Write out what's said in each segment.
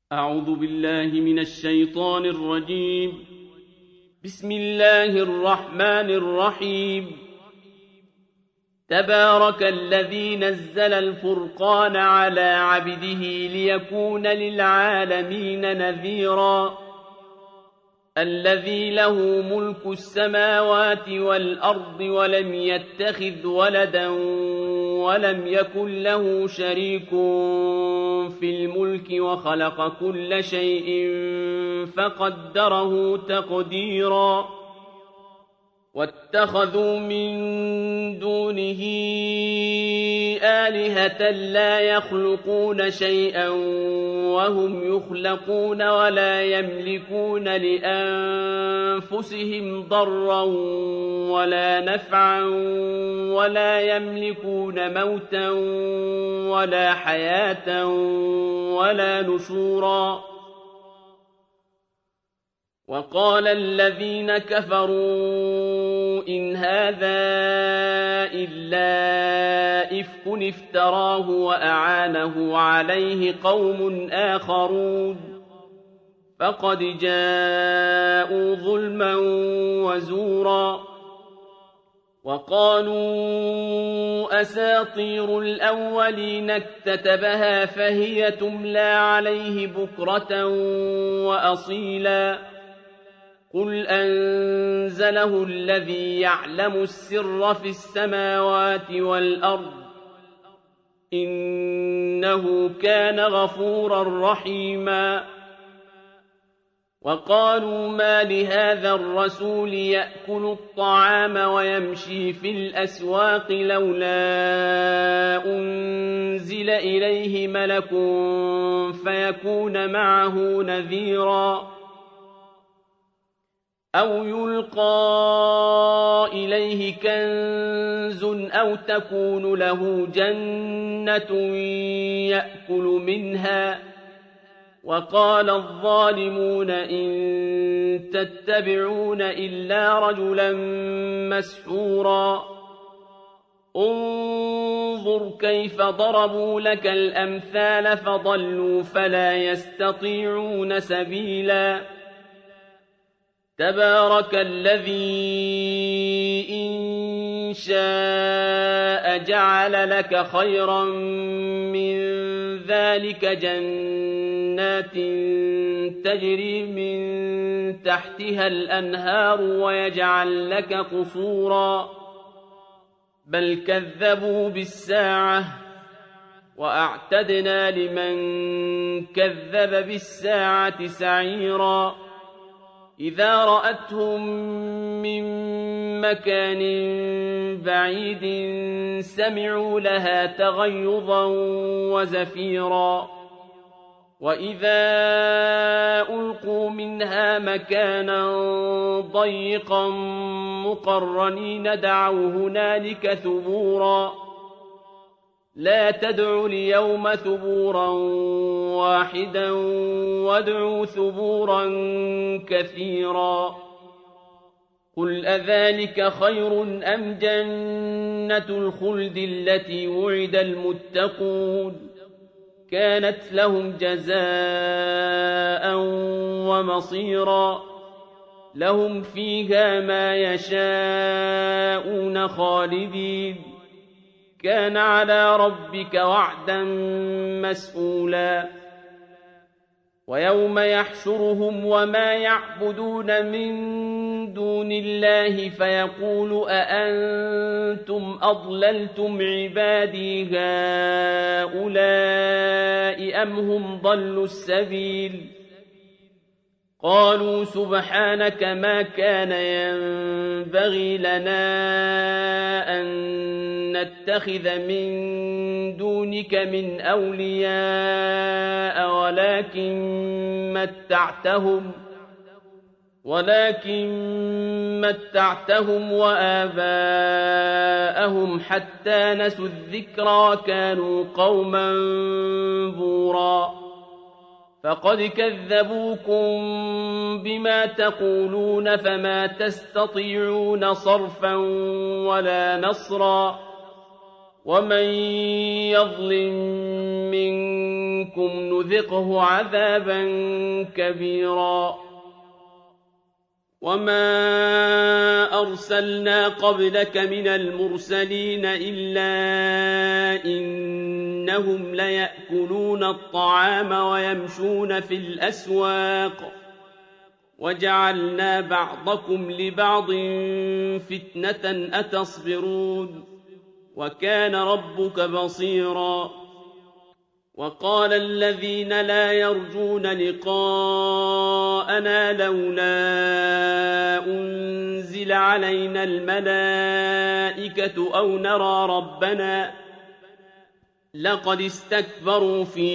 أعوذ بالله من الشيطان الرجيم. بسم الله الرحمن الرحيم. تبارك الذي نزل الفرقان على عبده ليكون للعالمين نذيرا. الذي له ملك السماوات والأرض ولم يتخذ ولدا ولم يكن له شريك في الملك وخلق كل شيء فقدره تقديرا. واتخذوا من دونه آلهة لا يخلقون شيئا وهم يخلقون ولا يملكون لأنفسهم ضرا ولا نفعا ولا يملكون موتا ولا حياة ولا نشورا. وقال الذين كفروا إن هذا إلا إفك افتراه وأعانه عليه قوم آخرون فقد جاءوا ظلما وزورا. وقالوا أساطير الأولين اكتتبها فهي تملى عليه بكرة وأصيلا. قل أنزله الذي يعلم السر في السماوات والأرض إنه كان غفورا رحيما. وقالوا ما لهذا الرسول يأكل الطعام ويمشي في الأسواق لولا أنزل إليه ملك فيكون معه نذيرا. أو يلقى إليه كنز أو تكون له جنة يأكل منها. وقال الظالمون إن تتبعون إلا رجلا مسحورا. انظر كيف ضربوا لك الأمثال فضلوا فلا يستطيعون سبيلا. تبارك الذي إن شاء جعل لك خيرا من ذلك جنات تجري من تحتها الأنهار ويجعل لك قصورا. بل كذبوا بالساعة وأعتدنا لمن كذب بالساعة سعيرا. إذا رأتهم من مكان بعيد سمعوا لها تغيظا وزفيرا. وإذا ألقوا منها مكانا ضيقا مقرنين دعوا هنالك ثبورا. لا تدعوا اليوم ثبورا واحدا وادعوا ثبورا كثيرا. قل أذلك خير أم جنة الخلد التي وعد المتقون كانت لهم جزاء ومصيرا. لهم فيها ما يشاءون خالدين كان على ربك وعدا مسئولا. ويوم يحشرهم وما يعبدون من دون الله فيقول أأنتم أضللتم عبادي هؤلاء أم هم ضلوا السبيل. قالوا سبحانك ما كان ينبغي لنا أن نتخذ من دونك من أولياء ولكن متعتهم وآباءهم حتى نسوا الذكر وكانوا قوما بورا. فقد كذبوكم بما تقولون فما تستطيعون صرفا ولا نصرا. ومن يظلم منكم نذقه عذابا كبيرا وما أرسلنا قبلك من المرسلين إلا إنهم ليأكلون الطعام ويمشون في الأسواق وجعلنا بعضكم لبعض فتنة أتصبرون وكان ربك بصيرا وقال الذين لا يرجون لقاءنا لولا أنزل علينا الملائكة أو نرى ربنا لقد استكبروا في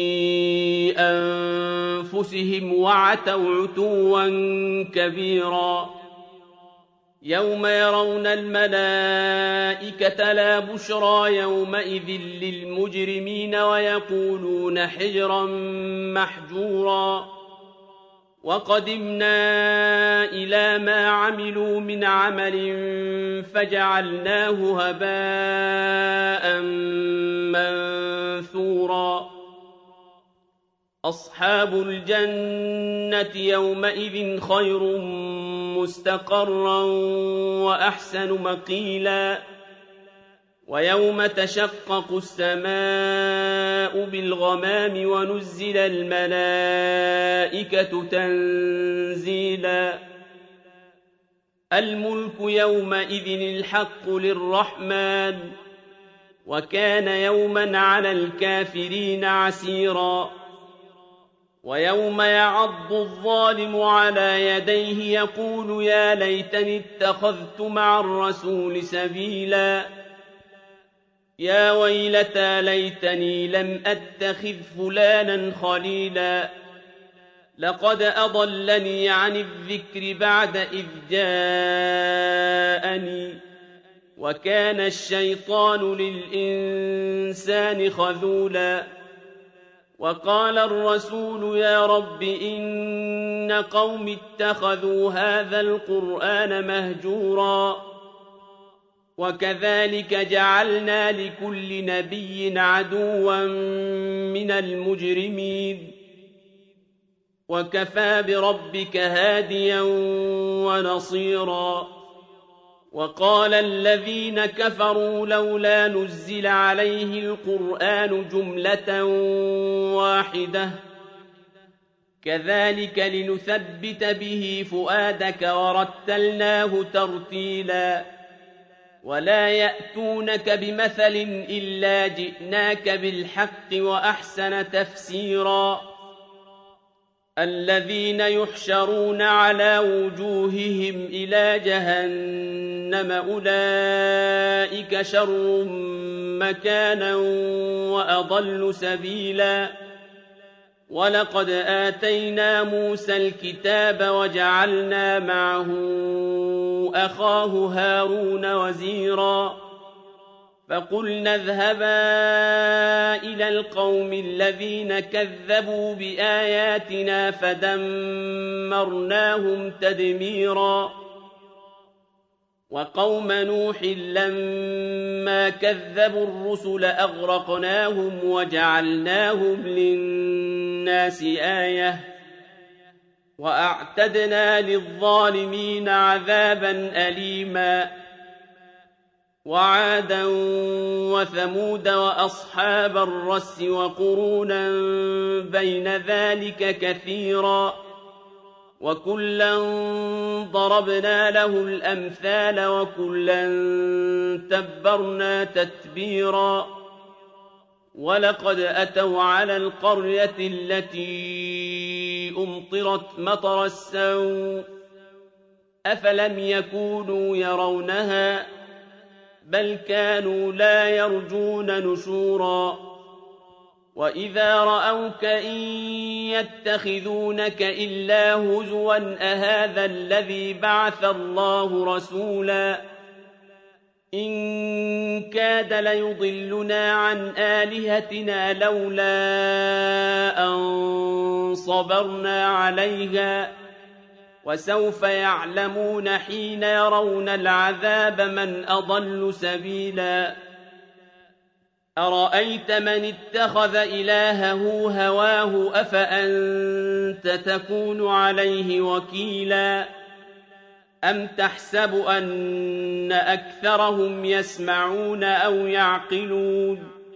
أنفسهم وعتوا عتوا كبيرا يوم يرون الملائكة لا بشرى يومئذ للمجرمين ويقولون حجرا محجورا وقدمنا إلى ما عملوا من عمل فجعلناه هباء منثورا أصحاب الجنة يومئذ خير مستقرا وأحسن مقيلا ويوم تشقق السماء بالغمام ونزل الملائكة تنزيلا الملك يومئذ الحق للرحمن وكان يوما على الكافرين عسيرا ويوم يعض الظالم على يديه يقول يا ليتني اتخذت مع الرسول سبيلا يا ويلتى ليتني لم أتخذ فلانا خليلا لقد أضلني عن الذكر بعد إذ جاءني وكان الشيطان للإنسان خذولا وقال الرسول يا رب إن قوم اتخذوا هذا القرآن مهجورا وكذلك جعلنا لكل نبي عدوا من المجرمين وكفى بربك هاديا ونصيرا وقال الذين كفروا لولا نزل عليه القرآن جملة واحدة كذلك لنثبت به فؤادك ورتلناه ترتيلا ولا يأتونك بمثل إلا جئناك بالحق وأحسن تفسيرا الذين يحشرون على وجوههم إلى جهنم أولئك شر مكانا وأضل سبيلا ولقد آتينا موسى الكتاب وجعلنا معه أخاه هارون وزيرا فقلنا اذهبا إلى القوم الذين كذبوا بآياتنا فدمرناهم تدميرا وقوم نوح لما كذبوا الرسل أغرقناهم وجعلناهم للناس آية وأعتدنا للظالمين عذابا أليما وعادا وثمود وأصحاب الرس وقرونا بين ذلك كثيرا وكلا ضربنا له الأمثال وكلا تبرنا تتبيرا ولقد أتوا على القرية التي أمطرت مطر السوء أفلم يكونوا يرونها بل كانوا لا يرجون نشورا وإذا رأوك إن يتخذونك إلا هزوا أهذا الذي بعث الله رسولا إن كاد ليضلنا عن آلهتنا لولا أن صبرنا عليها وسوف يعلمون حين يرون العذاب من أضل سبيلا أرأيت من اتخذ إلهه هواه أفأنت تكون عليه وكيلا أم تحسب أن أكثرهم يسمعون أو يعقلون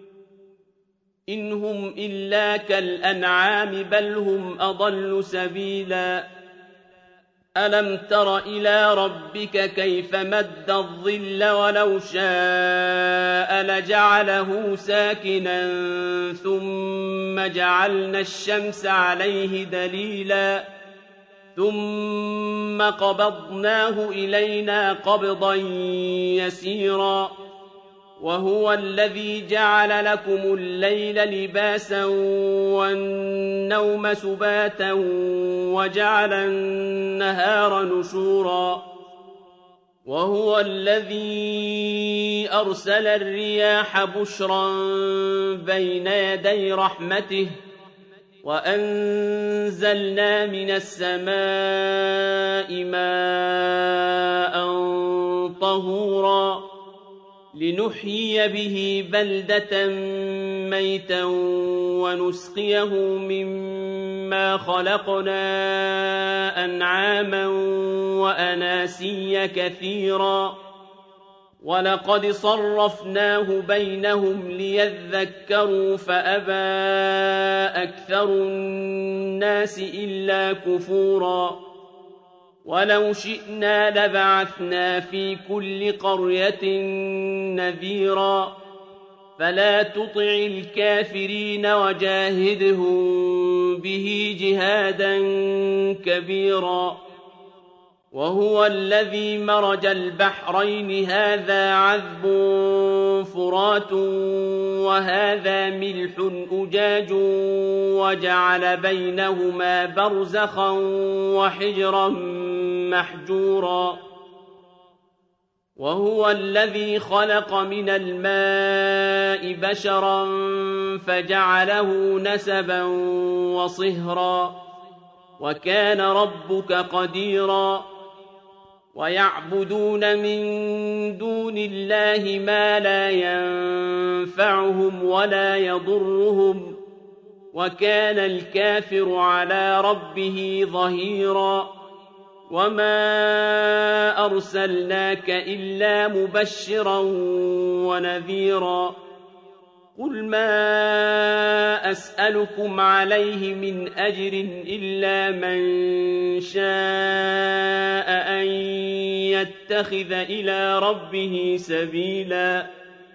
إن هم إلا كالأنعام بل هم أضل سبيلا ألم تر إلى ربك كيف مد الظل ولو شاء لجعله ساكنا ثم جعلنا الشمس عليه دليلا ثم قبضناه إلينا قبضا يسيرا وهو الذي جعل لكم الليل لباسا والنوم سباتا وجعل النهار نشورا وهو الذي أرسل الرياح بشرا بين يدي رحمته وأنزلنا من السماء ماء طهورا لنحيي به بلدة ميتا ونسقيه مما خلقنا أنعاما وأناسيا كثيرا ولقد صرفناه بينهم ليذكروا فأبى أكثر الناس إلا كفورا ولو شئنا لبعثنا في كل قرية نذيرا فلا تطع الكافرين وجاهدهم به جهادا كبيرا وهو الذي مرج البحرين هذا عذب فرات وهذا ملح أجاج وجعل بينهما برزخا وحجرا محجورا وهو الذي خلق من الماء بشرا فجعله نسبا وصهرا وكان ربك قديرا ويعبدون من دون الله ما لا ينفعهم ولا يضرهم وكان الكافر على ربه ظهيرا وما أرسلناك إلا مبشرا ونذيرا قل ما أسألكم عليه من أجر إلا من شاء أن يتخذ إلى ربه سبيلا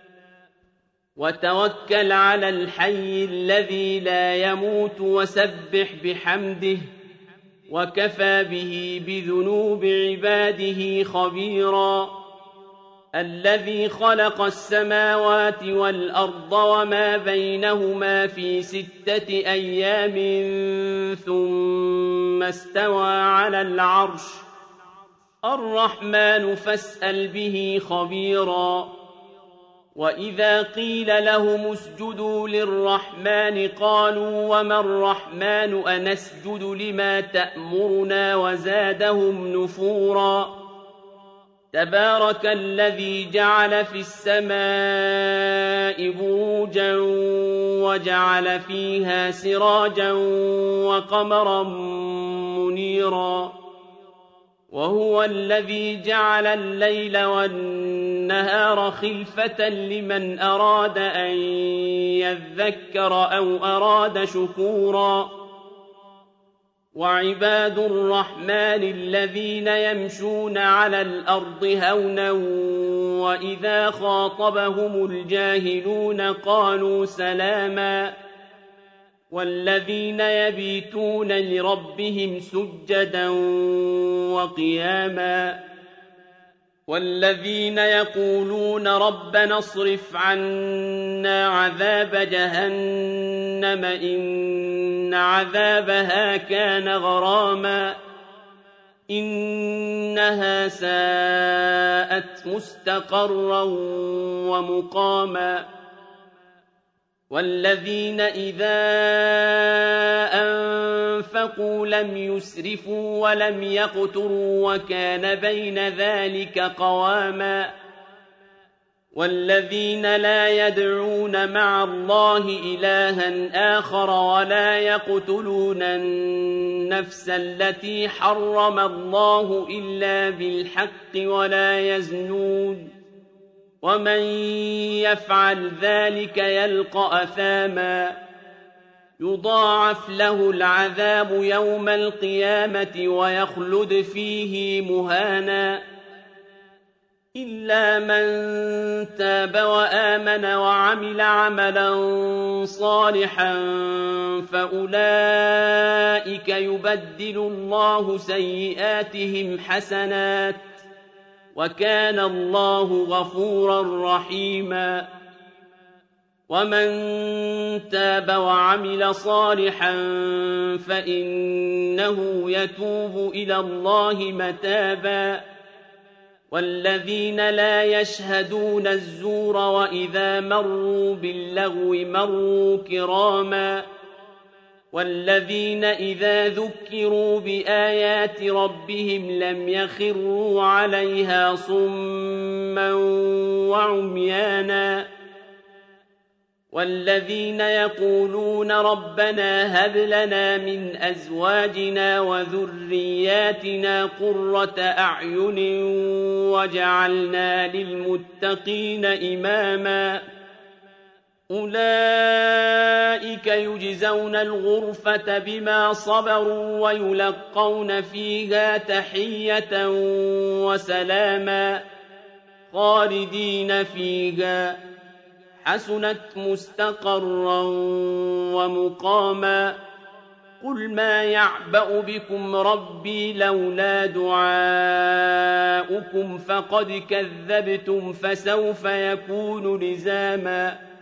وتوكل على الحي الذي لا يموت وسبح بحمده وكفى به بذنوب عباده خبيرا الذي خلق السماوات والأرض وما بينهما في 6 أيام ثم استوى على العرش الرحمن فاسأل به خبيرا وإذا قيل لهم اسجدوا للرحمن قالوا وما الرحمن أنسجد لما تأمرنا وزادهم نفورا تبارك الذي جعل في السماء بروجا وجعل فيها سراجا وقمرا منيرا وهو الذي جعل الليل والنهار خلفة لمن أراد أن يذكر أو أراد شكورا وعباد الرحمن الذين يمشون على الأرض هونا وإذا خاطبهم الجاهلون قالوا سلاما والذين يبيتون لربهم سجدا وقياما والذين يقولون ربنا اصرف عنا عذاب جهنم إن عذابها كان غراما إنها ساءت مستقرا ومقاما والذين إذا أنفقوا لم يسرفوا ولم يقتروا وكان بين ذلك قواما والذين لا يدعون مع الله إلها آخر ولا يقتلون النفس التي حرم الله إلا بالحق ولا يزنون ومن يفعل ذلك يلقى أثاما يضاعف له العذاب يوم القيامة ويخلد فيه مهانا إلا من تاب وآمن وعمل عملا صالحا فأولئك يبدل الله سيئاتهم حسنات وكان الله غفورا رحيما ومن تاب وعمل صالحا فإنه يتوب إلى الله متابا والذين لا يشهدون الزور وإذا مروا باللغو مروا كراما والذين إذا ذكروا بآيات ربهم لم يخروا عليها صما وعميانا والذين يقولون ربنا هب لنا من أزواجنا وذرياتنا قرة أعين وجعلنا للمتقين إماما أولئك يجزون الغرفة بما صبروا ويلقون فيها تحية وسلاما خالدين فيها حسنت مستقرا ومقاما قل ما يعبأ بكم ربي لولا دعاؤكم فقد كذبتم فسوف يكون لزاما